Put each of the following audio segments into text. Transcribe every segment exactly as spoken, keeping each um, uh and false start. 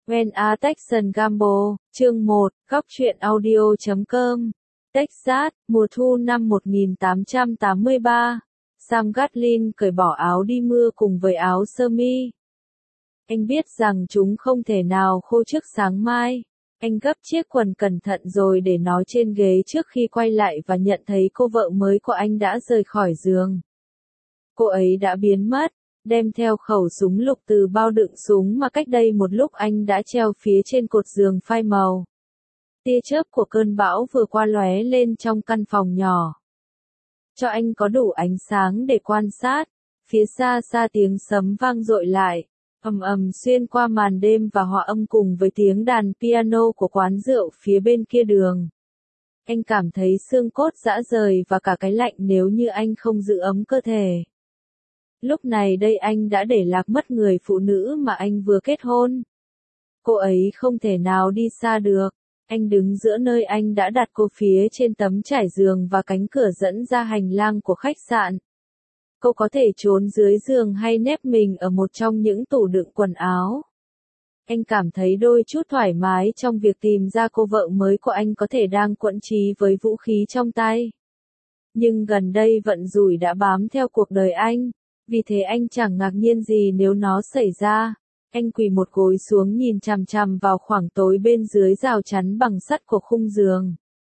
When a Texan Gamble, chương một, góc truyện audio chấm com. Texas, mùa thu năm một nghìn tám trăm tám mươi ba. Sam Gatlin cởi bỏ áo đi mưa cùng với áo sơ mi. Anh biết rằng chúng không thể nào khô trước sáng mai. Anh gấp chiếc quần cẩn thận rồi để nó trên ghế trước khi quay lại và nhận thấy cô vợ mới của anh đã rời khỏi giường. Cô ấy đã biến mất, đem theo khẩu súng lục từ bao đựng súng mà cách đây một lúc anh đã treo phía trên cột giường phai màu. Tia chớp của cơn bão vừa qua lóe lên trong căn phòng nhỏ. Cho anh có đủ ánh sáng để quan sát. Phía xa xa tiếng sấm vang dội lại, ầm ầm xuyên qua màn đêm và hòa âm cùng với tiếng đàn piano của quán rượu phía bên kia đường. Anh cảm thấy xương cốt rã rời và cả cái lạnh nếu như anh không giữ ấm cơ thể. Lúc này đây anh đã để lạc mất người phụ nữ mà anh vừa kết hôn. Cô ấy không thể nào đi xa được. Anh đứng giữa nơi anh đã đặt cô phía trên tấm trải giường và cánh cửa dẫn ra hành lang của khách sạn. Cô có thể trốn dưới giường hay nép mình ở một trong những tủ đựng quần áo. Anh cảm thấy đôi chút thoải mái trong việc tìm ra cô vợ mới của anh có thể đang quẫn trí với vũ khí trong tay. Nhưng gần đây vận rủi đã bám theo cuộc đời anh, vì thế anh chẳng ngạc nhiên gì nếu nó xảy ra. Anh quỳ một gối xuống nhìn chằm chằm vào khoảng tối bên dưới rào chắn bằng sắt của khung giường.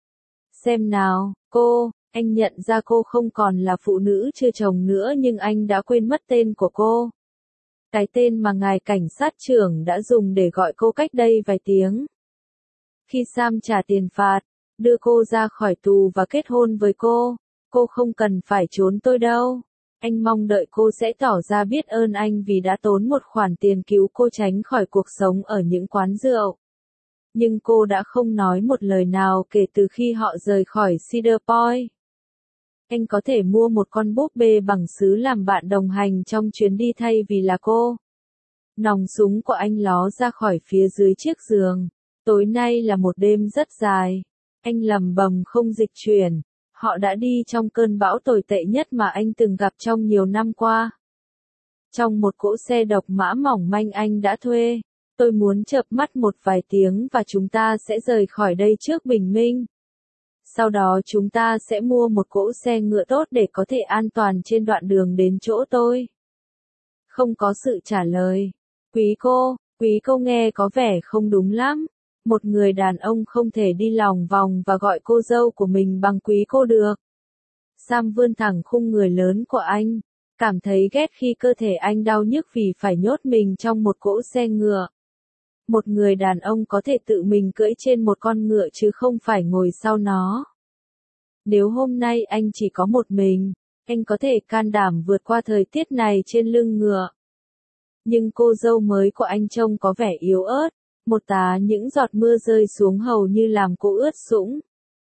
Xem nào, cô, anh nhận ra cô không còn là phụ nữ chưa chồng nữa nhưng anh đã quên mất tên của cô. Cái tên mà ngài cảnh sát trưởng đã dùng để gọi cô cách đây vài tiếng. Khi Sam trả tiền phạt, đưa cô ra khỏi tù và kết hôn với cô, cô không cần phải trốn tôi đâu. Anh mong đợi cô sẽ tỏ ra biết ơn anh vì đã tốn một khoản tiền cứu cô tránh khỏi cuộc sống ở những quán rượu. Nhưng cô đã không nói một lời nào kể từ khi họ rời khỏi Cedar Point. Anh có thể mua một con búp bê bằng sứ làm bạn đồng hành trong chuyến đi thay vì là cô. Nòng súng của anh ló ra khỏi phía dưới chiếc giường. Tối nay là một đêm rất dài. Anh lầm bầm không dịch chuyển. Họ đã đi trong cơn bão tồi tệ nhất mà anh từng gặp trong nhiều năm qua. Trong một cỗ xe độc mã mỏng manh anh đã thuê, tôi muốn chợp mắt một vài tiếng và chúng ta sẽ rời khỏi đây trước bình minh. Sau đó chúng ta sẽ mua một cỗ xe ngựa tốt để có thể an toàn trên đoạn đường đến chỗ tôi. Không có sự trả lời. Quý cô, quý cô nghe có vẻ không đúng lắm. Một người đàn ông không thể đi lòng vòng và gọi cô dâu của mình bằng quý cô được. Sam vươn thẳng khung người lớn của anh, cảm thấy ghét khi cơ thể anh đau nhức vì phải nhốt mình trong một cỗ xe ngựa. Một người đàn ông có thể tự mình cưỡi trên một con ngựa chứ không phải ngồi sau nó. Nếu hôm nay anh chỉ có một mình, anh có thể can đảm vượt qua thời tiết này trên lưng ngựa. Nhưng cô dâu mới của anh trông có vẻ yếu ớt. Một tá những giọt mưa rơi xuống hầu như làm cô ướt sũng.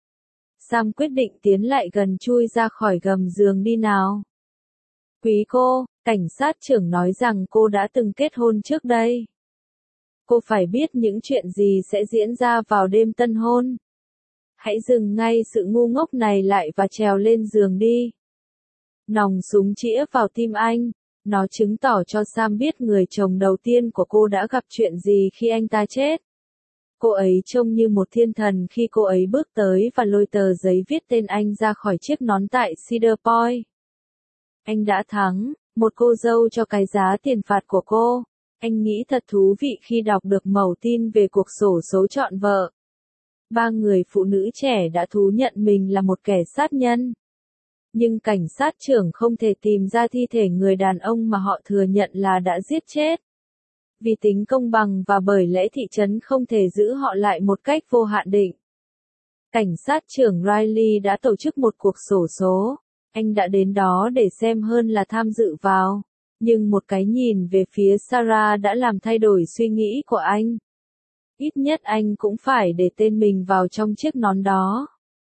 Sam quyết định tiến lại gần chui ra khỏi gầm giường đi nào. Quý cô, cảnh sát trưởng nói rằng cô đã từng kết hôn trước đây. Cô phải biết những chuyện gì sẽ diễn ra vào đêm tân hôn. Hãy dừng ngay sự ngu ngốc này lại và trèo lên giường đi. Nòng súng chĩa vào tim anh. Nó chứng tỏ cho Sam biết người chồng đầu tiên của cô đã gặp chuyện gì khi anh ta chết. Cô ấy trông như một thiên thần khi cô ấy bước tới và lôi tờ giấy viết tên anh ra khỏi chiếc nón tại Cedar Point. Anh đã thắng, một cô dâu cho cái giá tiền phạt của cô. Anh nghĩ thật thú vị khi đọc được mẩu tin về cuộc xổ số chọn vợ. Ba người phụ nữ trẻ đã thú nhận mình là một kẻ sát nhân. Nhưng cảnh sát trưởng không thể tìm ra thi thể người đàn ông mà họ thừa nhận là đã giết chết. Vì tính công bằng và bởi lẽ thị trấn không thể giữ họ lại một cách vô hạn định. Cảnh sát trưởng Riley đã tổ chức một cuộc xổ số. Anh đã đến đó để xem hơn là tham dự vào. Nhưng một cái nhìn về phía Sarah đã làm thay đổi suy nghĩ của anh. Ít nhất anh cũng phải để tên mình vào trong chiếc nón đó.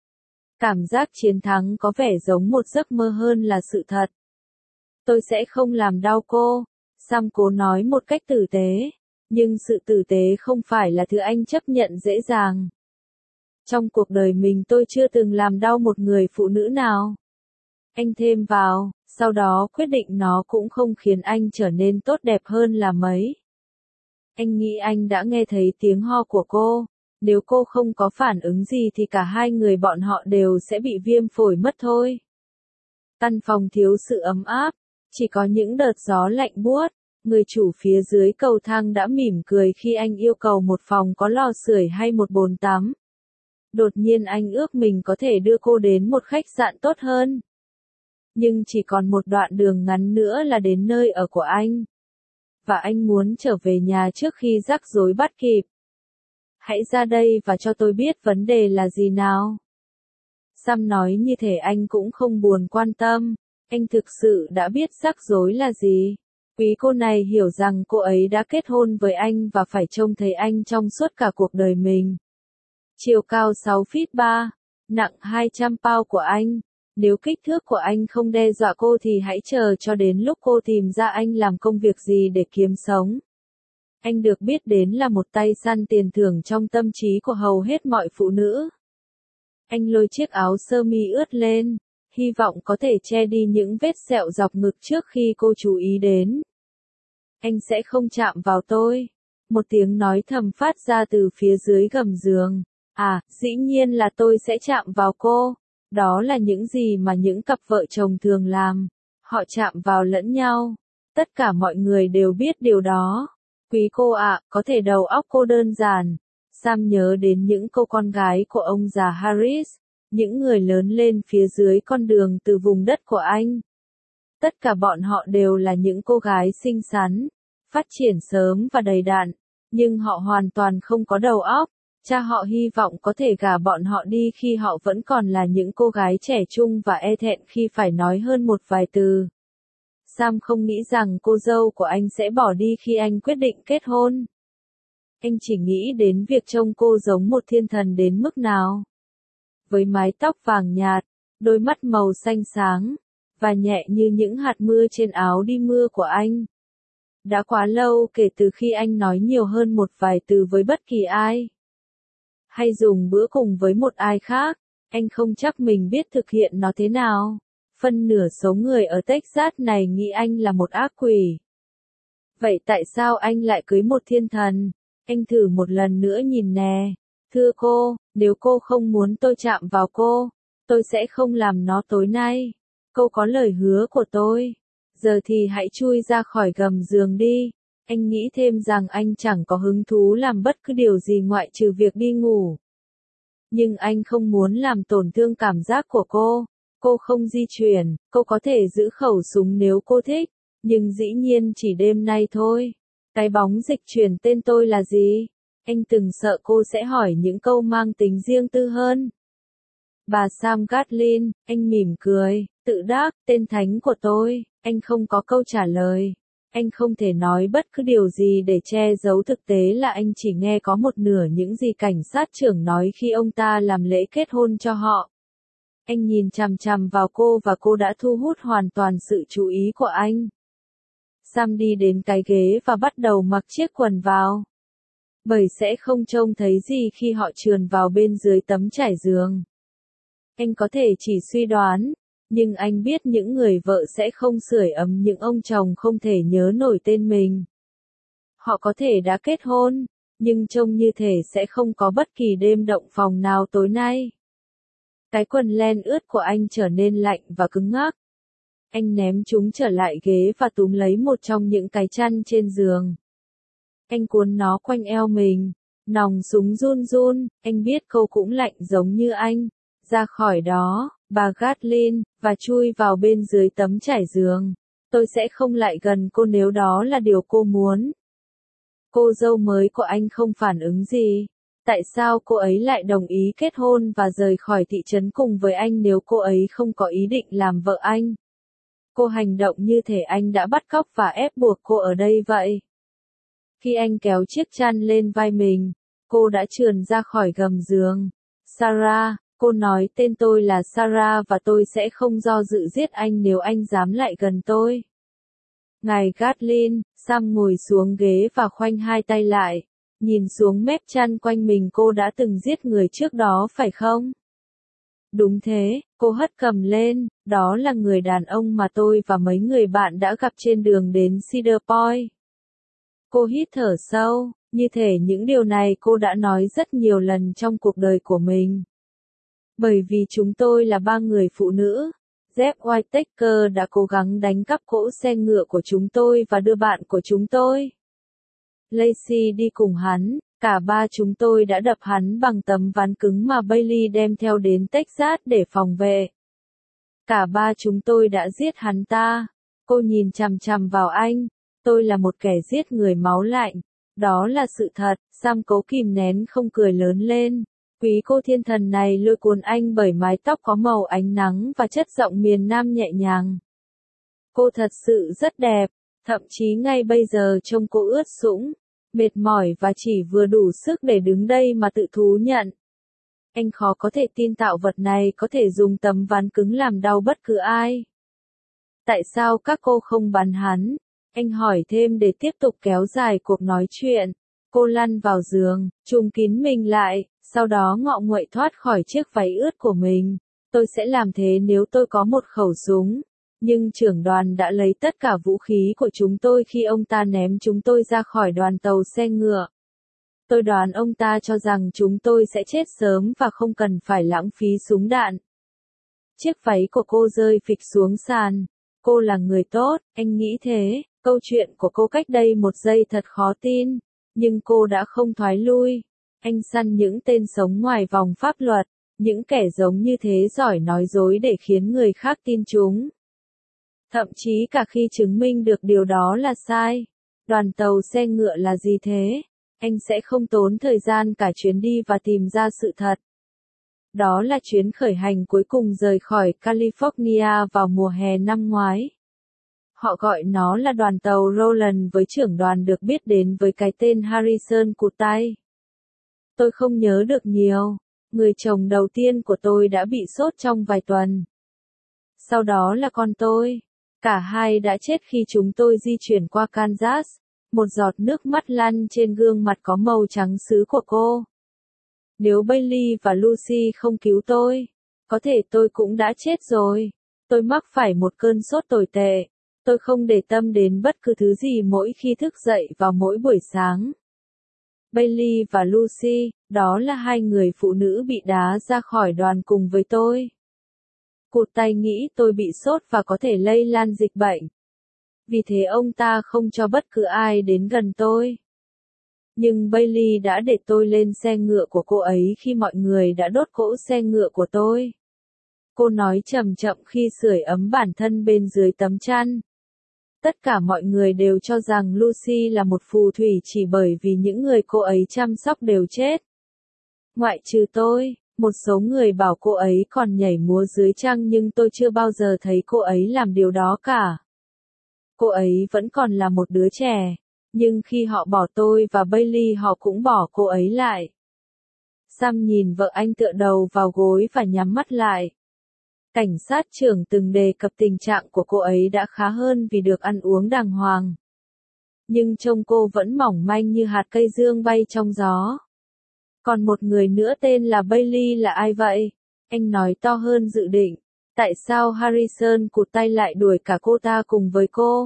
Cảm giác chiến thắng có vẻ giống một giấc mơ hơn là sự thật. Tôi sẽ không làm đau cô, Sam cố nói một cách tử tế, nhưng sự tử tế không phải là thứ anh chấp nhận dễ dàng. Trong cuộc đời mình tôi chưa từng làm đau một người phụ nữ nào. Anh thêm vào, sau đó quyết định nó cũng không khiến anh trở nên tốt đẹp hơn là mấy. Anh nghĩ anh đã nghe thấy tiếng ho của cô. Nếu cô không có phản ứng gì thì cả hai người bọn họ đều sẽ bị viêm phổi mất thôi. Căn phòng thiếu sự ấm áp, chỉ có những đợt gió lạnh buốt. Người chủ phía dưới cầu thang đã mỉm cười khi anh yêu cầu một phòng có lò sưởi hay một bồn tắm. Đột nhiên anh ước mình có thể đưa cô đến một khách sạn tốt hơn. Nhưng chỉ còn một đoạn đường ngắn nữa là đến nơi ở của anh. Và anh muốn trở về nhà trước khi rắc rối bắt kịp. Hãy ra đây và cho tôi biết vấn đề là gì nào. Sam nói như thể anh cũng không buồn quan tâm. Anh thực sự đã biết rắc rối là gì. Quý cô này hiểu rằng cô ấy đã kết hôn với anh và phải trông thấy anh trong suốt cả cuộc đời mình. Chiều cao sáu feet ba, nặng hai trăm pound của anh. Nếu kích thước của anh không đe dọa cô thì hãy chờ cho đến lúc cô tìm ra anh làm công việc gì để kiếm sống. Anh được biết đến là một tay săn tiền thưởng trong tâm trí của hầu hết mọi phụ nữ. Anh lôi chiếc áo sơ mi ướt lên, hy vọng có thể che đi những vết sẹo dọc ngực trước khi cô chú ý đến. Anh sẽ không chạm vào tôi. Một tiếng nói thầm phát ra từ phía dưới gầm giường. À, dĩ nhiên là tôi sẽ chạm vào cô. Đó là những gì mà những cặp vợ chồng thường làm. Họ chạm vào lẫn nhau. Tất cả mọi người đều biết điều đó. Quý cô ạ, có thể đầu óc cô đơn giản. Sam nhớ đến những cô con gái của ông già Harris, những người lớn lên phía dưới con đường từ vùng đất của anh. Tất cả bọn họ đều là những cô gái xinh xắn, phát triển sớm và đầy đặn, nhưng họ hoàn toàn không có đầu óc. Cha họ hy vọng có thể gả bọn họ đi khi họ vẫn còn là những cô gái trẻ trung và e thẹn khi phải nói hơn một vài từ. Sam không nghĩ rằng cô dâu của anh sẽ bỏ đi khi anh quyết định kết hôn. Anh chỉ nghĩ đến việc trông cô giống một thiên thần đến mức nào. Với mái tóc vàng nhạt, đôi mắt màu xanh sáng, và nhẹ như những hạt mưa trên áo đi mưa của anh. Đã quá lâu kể từ khi anh nói nhiều hơn một vài từ với bất kỳ ai. Hay dùng bữa cùng với một ai khác, anh không chắc mình biết thực hiện nó thế nào. Phân nửa số người ở Texas này nghĩ anh là một ác quỷ. Vậy tại sao anh lại cưới một thiên thần? Anh thử một lần nữa nhìn nè. Thưa cô, nếu cô không muốn tôi chạm vào cô, tôi sẽ không làm nó tối nay. Cô có lời hứa của tôi. Giờ thì hãy chui ra khỏi gầm giường đi. Anh nghĩ thêm rằng anh chẳng có hứng thú làm bất cứ điều gì ngoại trừ việc đi ngủ. Nhưng anh không muốn làm tổn thương cảm giác của cô. Cô không di chuyển, cô có thể giữ khẩu súng nếu cô thích, nhưng dĩ nhiên chỉ đêm nay thôi. Cái bóng dịch chuyển tên tôi là gì? Anh từng sợ cô sẽ hỏi những câu mang tính riêng tư hơn. Bà Sam Gatlin, anh mỉm cười, tự đáp, tên thánh của tôi, anh không có câu trả lời. Anh không thể nói bất cứ điều gì để che giấu thực tế là anh chỉ nghe có một nửa những gì cảnh sát trưởng nói khi ông ta làm lễ kết hôn cho họ. Anh nhìn chằm chằm vào cô và cô đã thu hút hoàn toàn sự chú ý của anh. Sam đi đến cái ghế và bắt đầu mặc chiếc quần vào. Bởi sẽ không trông thấy gì khi họ trườn vào bên dưới tấm trải giường. Anh có thể chỉ suy đoán, nhưng anh biết những người vợ sẽ không sưởi ấm những ông chồng không thể nhớ nổi tên mình. Họ có thể đã kết hôn, nhưng trông như thể sẽ không có bất kỳ đêm động phòng nào tối nay. Cái quần len ướt của anh trở nên lạnh và cứng ngắc. Anh ném chúng trở lại ghế và túm lấy một trong những cái chăn trên giường. Anh cuốn nó quanh eo mình. Nòng súng run run, anh biết cô cũng lạnh giống như anh. Ra khỏi đó, bà Gatlin, và chui vào bên dưới tấm trải giường. Tôi sẽ không lại gần cô nếu đó là điều cô muốn. Cô dâu mới của anh không phản ứng gì. Tại sao cô ấy lại đồng ý kết hôn và rời khỏi thị trấn cùng với anh nếu cô ấy không có ý định làm vợ anh? Cô hành động như thể anh đã bắt cóc và ép buộc cô ở đây vậy. Khi anh kéo chiếc chăn lên vai mình, cô đã trườn ra khỏi gầm giường. Sarah, cô nói tên tôi là Sarah và tôi sẽ không do dự giết anh nếu anh dám lại gần tôi. Ngài Gatlin, Sam ngồi xuống ghế và khoanh hai tay lại. Nhìn xuống mép chăn quanh mình, cô đã từng giết người trước đó phải không? Đúng thế, cô hất cầm lên, đó là người đàn ông mà tôi và mấy người bạn đã gặp trên đường đến Cedar Point. Cô hít thở sâu, như thể những điều này cô đã nói rất nhiều lần trong cuộc đời của mình. Bởi vì chúng tôi là ba người phụ nữ, Jeff Whittaker đã cố gắng đánh cắp cỗ xe ngựa của chúng tôi và đưa bạn của chúng tôi, Lacey đi cùng hắn. Cả ba chúng tôi đã đập hắn bằng tấm ván cứng mà Bailey đem theo đến Texas để phòng vệ. Cả ba chúng tôi đã giết hắn ta. Cô nhìn chằm chằm vào anh. Tôi là một kẻ giết người máu lạnh. Đó là sự thật. Sam cố kìm nén không cười lớn lên. Quý cô thiên thần này lôi cuốn anh bởi mái tóc có màu ánh nắng và chất giọng miền Nam nhẹ nhàng. Cô thật sự rất đẹp. Thậm chí ngay bây giờ trông cô ướt sũng, mệt mỏi và chỉ vừa đủ sức để đứng đây mà tự thú nhận. Anh khó có thể tin tạo vật này có thể dùng tấm ván cứng làm đau bất cứ ai. Tại sao các cô không bắn hắn? Anh hỏi thêm để tiếp tục kéo dài cuộc nói chuyện. Cô lăn vào giường, trùm kín mình lại, sau đó ngọ nguậy thoát khỏi chiếc váy ướt của mình. Tôi sẽ làm thế nếu tôi có một khẩu súng. Nhưng trưởng đoàn đã lấy tất cả vũ khí của chúng tôi khi ông ta ném chúng tôi ra khỏi đoàn tàu xe ngựa. Tôi đoán ông ta cho rằng chúng tôi sẽ chết sớm và không cần phải lãng phí súng đạn. Chiếc váy của cô rơi phịch xuống sàn. Cô là người tốt, anh nghĩ thế. Câu chuyện của cô cách đây một giây thật khó tin. Nhưng cô đã không thoái lui. Anh săn những tên sống ngoài vòng pháp luật. Những kẻ giống như thế giỏi nói dối để khiến người khác tin chúng. Thậm chí cả khi chứng minh được điều đó là sai. Đoàn tàu xe ngựa là gì thế? Anh sẽ không tốn thời gian cả chuyến đi và tìm ra sự thật. Đó là chuyến khởi hành cuối cùng rời khỏi California vào mùa hè năm ngoái. Họ gọi nó là đoàn tàu Roland với trưởng đoàn được biết đến với cái tên Harrison cụt tay. Tôi không nhớ được nhiều. Người chồng đầu tiên của tôi đã bị sốt trong vài tuần. Sau đó là con tôi. Cả hai đã chết khi chúng tôi di chuyển qua Kansas. Một giọt nước mắt lăn trên gương mặt có màu trắng sứ của cô. Nếu Bailey và Lucy không cứu tôi, có thể tôi cũng đã chết rồi. Tôi mắc phải một cơn sốt tồi tệ. Tôi không để tâm đến bất cứ thứ gì mỗi khi thức dậy vào mỗi buổi sáng. Bailey và Lucy, đó là hai người phụ nữ bị đá ra khỏi đoàn cùng với tôi. Cụt tay nghĩ tôi bị sốt và có thể lây lan dịch bệnh. Vì thế ông ta không cho bất cứ ai đến gần tôi. Nhưng Bailey đã để tôi lên xe ngựa của cô ấy khi mọi người đã đốt cỗ xe ngựa của tôi. Cô nói chậm chậm khi sưởi ấm bản thân bên dưới tấm chăn. Tất cả mọi người đều cho rằng Lucy là một phù thủy chỉ bởi vì những người cô ấy chăm sóc đều chết. Ngoại trừ tôi, một số người bảo cô ấy còn nhảy múa dưới trăng nhưng tôi chưa bao giờ thấy cô ấy làm điều đó cả. Cô ấy vẫn còn là một đứa trẻ, nhưng khi họ bỏ tôi và Bailey họ cũng bỏ cô ấy lại. Sam nhìn vợ anh tựa đầu vào gối và nhắm mắt lại. Cảnh sát trưởng từng đề cập tình trạng của cô ấy đã khá hơn vì được ăn uống đàng hoàng. Nhưng trông cô vẫn mỏng manh như hạt cây dương bay trong gió. Còn một người nữa tên là Bailey là ai vậy? Anh nói to hơn dự định. Tại sao Harrison cụt tay lại đuổi cả cô ta cùng với cô?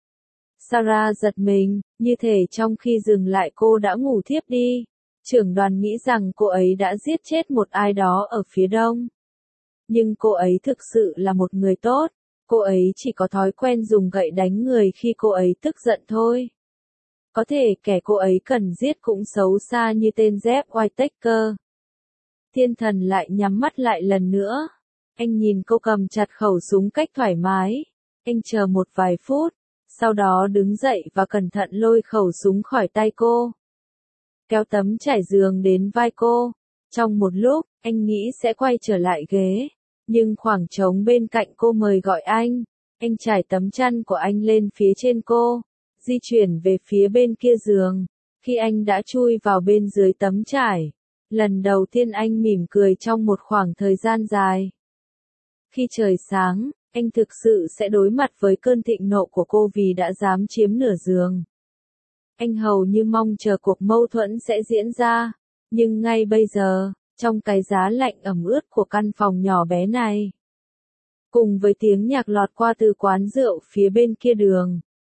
Sarah giật mình, như thể trong khi dừng lại cô đã ngủ thiếp đi. Trưởng đoàn nghĩ rằng cô ấy đã giết chết một ai đó ở phía đông. Nhưng cô ấy thực sự là một người tốt. Cô ấy chỉ có thói quen dùng gậy đánh người khi cô ấy tức giận thôi. Có thể kẻ cô ấy cần giết cũng xấu xa như tên Jeff Whittaker. Thiên thần lại nhắm mắt lại lần nữa. Anh nhìn cô cầm chặt khẩu súng cách thoải mái. Anh chờ một vài phút. Sau đó đứng dậy và cẩn thận lôi khẩu súng khỏi tay cô. Kéo tấm trải giường đến vai cô. Trong một lúc, anh nghĩ sẽ quay trở lại ghế. Nhưng khoảng trống bên cạnh cô mời gọi anh. Anh trải tấm chăn của anh lên phía trên cô. Di chuyển về phía bên kia giường. Khi anh đã chui vào bên dưới tấm trải. Lần đầu tiên anh mỉm cười trong một khoảng thời gian dài. Khi trời sáng, anh thực sự sẽ đối mặt với cơn thịnh nộ của cô vì đã dám chiếm nửa giường. Anh hầu như mong chờ cuộc mâu thuẫn sẽ diễn ra. Nhưng ngay bây giờ, trong cái giá lạnh ẩm ướt của căn phòng nhỏ bé này, cùng với tiếng nhạc lọt qua từ quán rượu phía bên kia đường,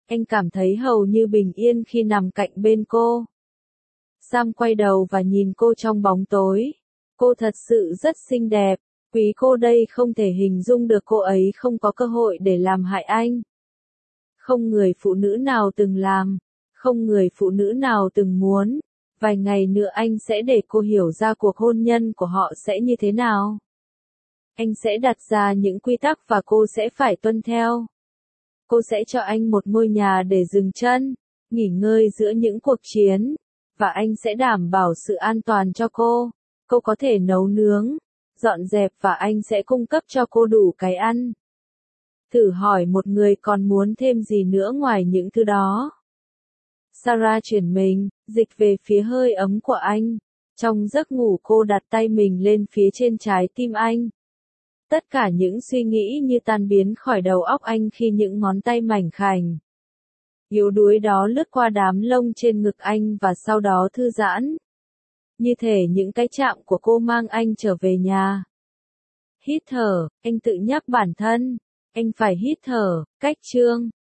Anh cảm thấy hầu như bình yên khi nằm cạnh bên cô. Sam quay đầu và nhìn cô trong bóng tối. Cô thật sự rất xinh đẹp. Quý cô đây không thể hình dung được cô ấy không có cơ hội để làm hại anh. Không người phụ nữ nào từng làm. Không người phụ nữ nào từng muốn. Vài ngày nữa anh sẽ để cô hiểu ra cuộc hôn nhân của họ sẽ như thế nào. Anh sẽ đặt ra những quy tắc và cô sẽ phải tuân theo. Cô sẽ cho anh một ngôi nhà để dừng chân, nghỉ ngơi giữa những cuộc chiến, và anh sẽ đảm bảo sự an toàn cho cô. Cô có thể nấu nướng, dọn dẹp và anh sẽ cung cấp cho cô đủ cái ăn. Thử hỏi một người còn muốn thêm gì nữa ngoài những thứ đó. Sarah chuyển mình, dịch về phía hơi ấm của anh. Trong giấc ngủ cô đặt tay mình lên phía trên trái tim anh. Tất cả những suy nghĩ như tan biến khỏi đầu óc anh khi những ngón tay mảnh khảnh yếu đuối đó lướt qua đám lông trên ngực anh và sau đó thư giãn. Như thể những cái chạm của cô mang anh trở về nhà. Hít thở, anh tự nhắc bản thân. Anh phải hít thở, cách chương.